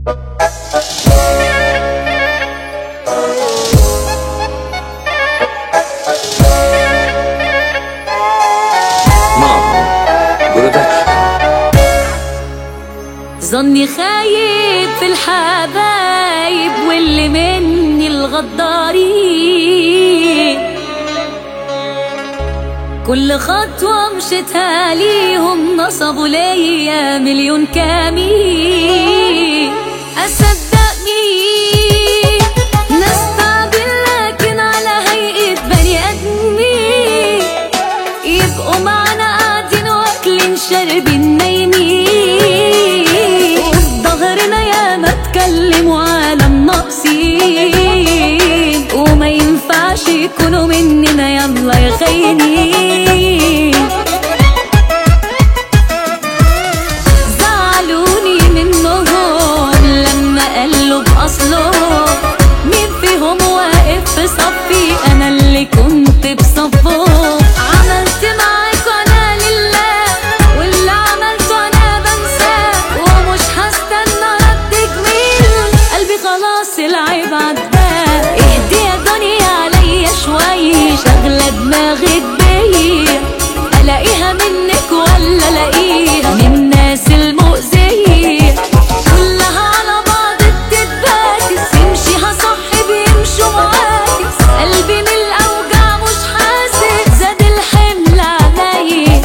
ظني خايب في الحبايب واللي مني الغدارين، كل خطوة مشيتها ليهم نصبوا ليا مليون كمين. أصدق مين ناس تعبين لكن على هيئة بني آدمين، يبقوا معنا قاعدين واكلين شاربين نايمين، وفي ظهرنا ياما اتكلموا على الناقصين، وما ينفعش يكونوا مننا يلا يا خاينين. زعلوني منهم لما قالوا بأصلهم، مين فيهم واقف في صفي انا اللي كنت بصفهم. عملت معاكوا انا لله واللي عملته انا بنساه، ومش هستنى رد جميل قلبي خلاص العيب عداه. اهدي يا دنيا عليا شوية شغلة دماغك بيا، الاقيها منك ولا الاقيها من الناس المؤذية، كلها على بعض بتتباكس، يمشيها صح بيمشوا معاكس، قلبي من الاوجاع مش حاسس زاد الحمل عليا.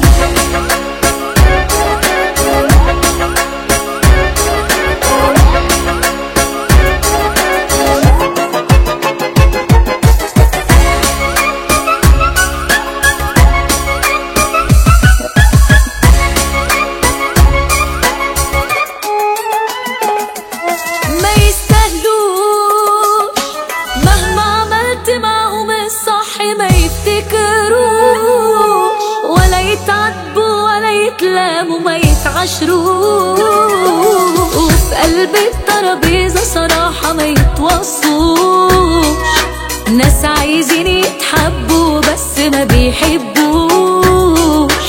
ما يستاهلوش مهما عملت معهم الصح، ما يفتكروش ولا يتعاتبوا ولا يتلاموا ما يتعاشروش، وفي قلب الترابيزة صراحة ما يتوصوش. ناس عايزين يتحبوا بس ما بيحبوش،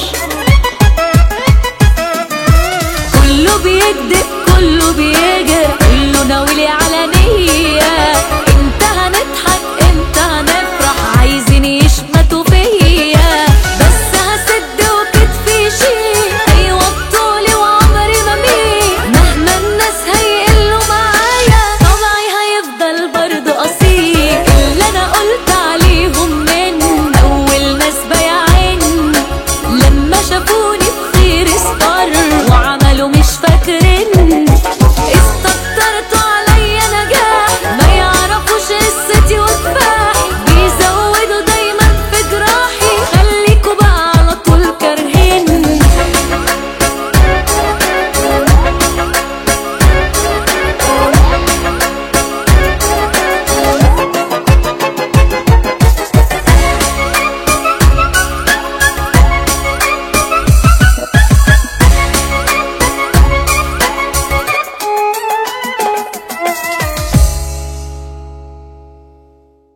كله بيكدب كله بيجري كله ناوي على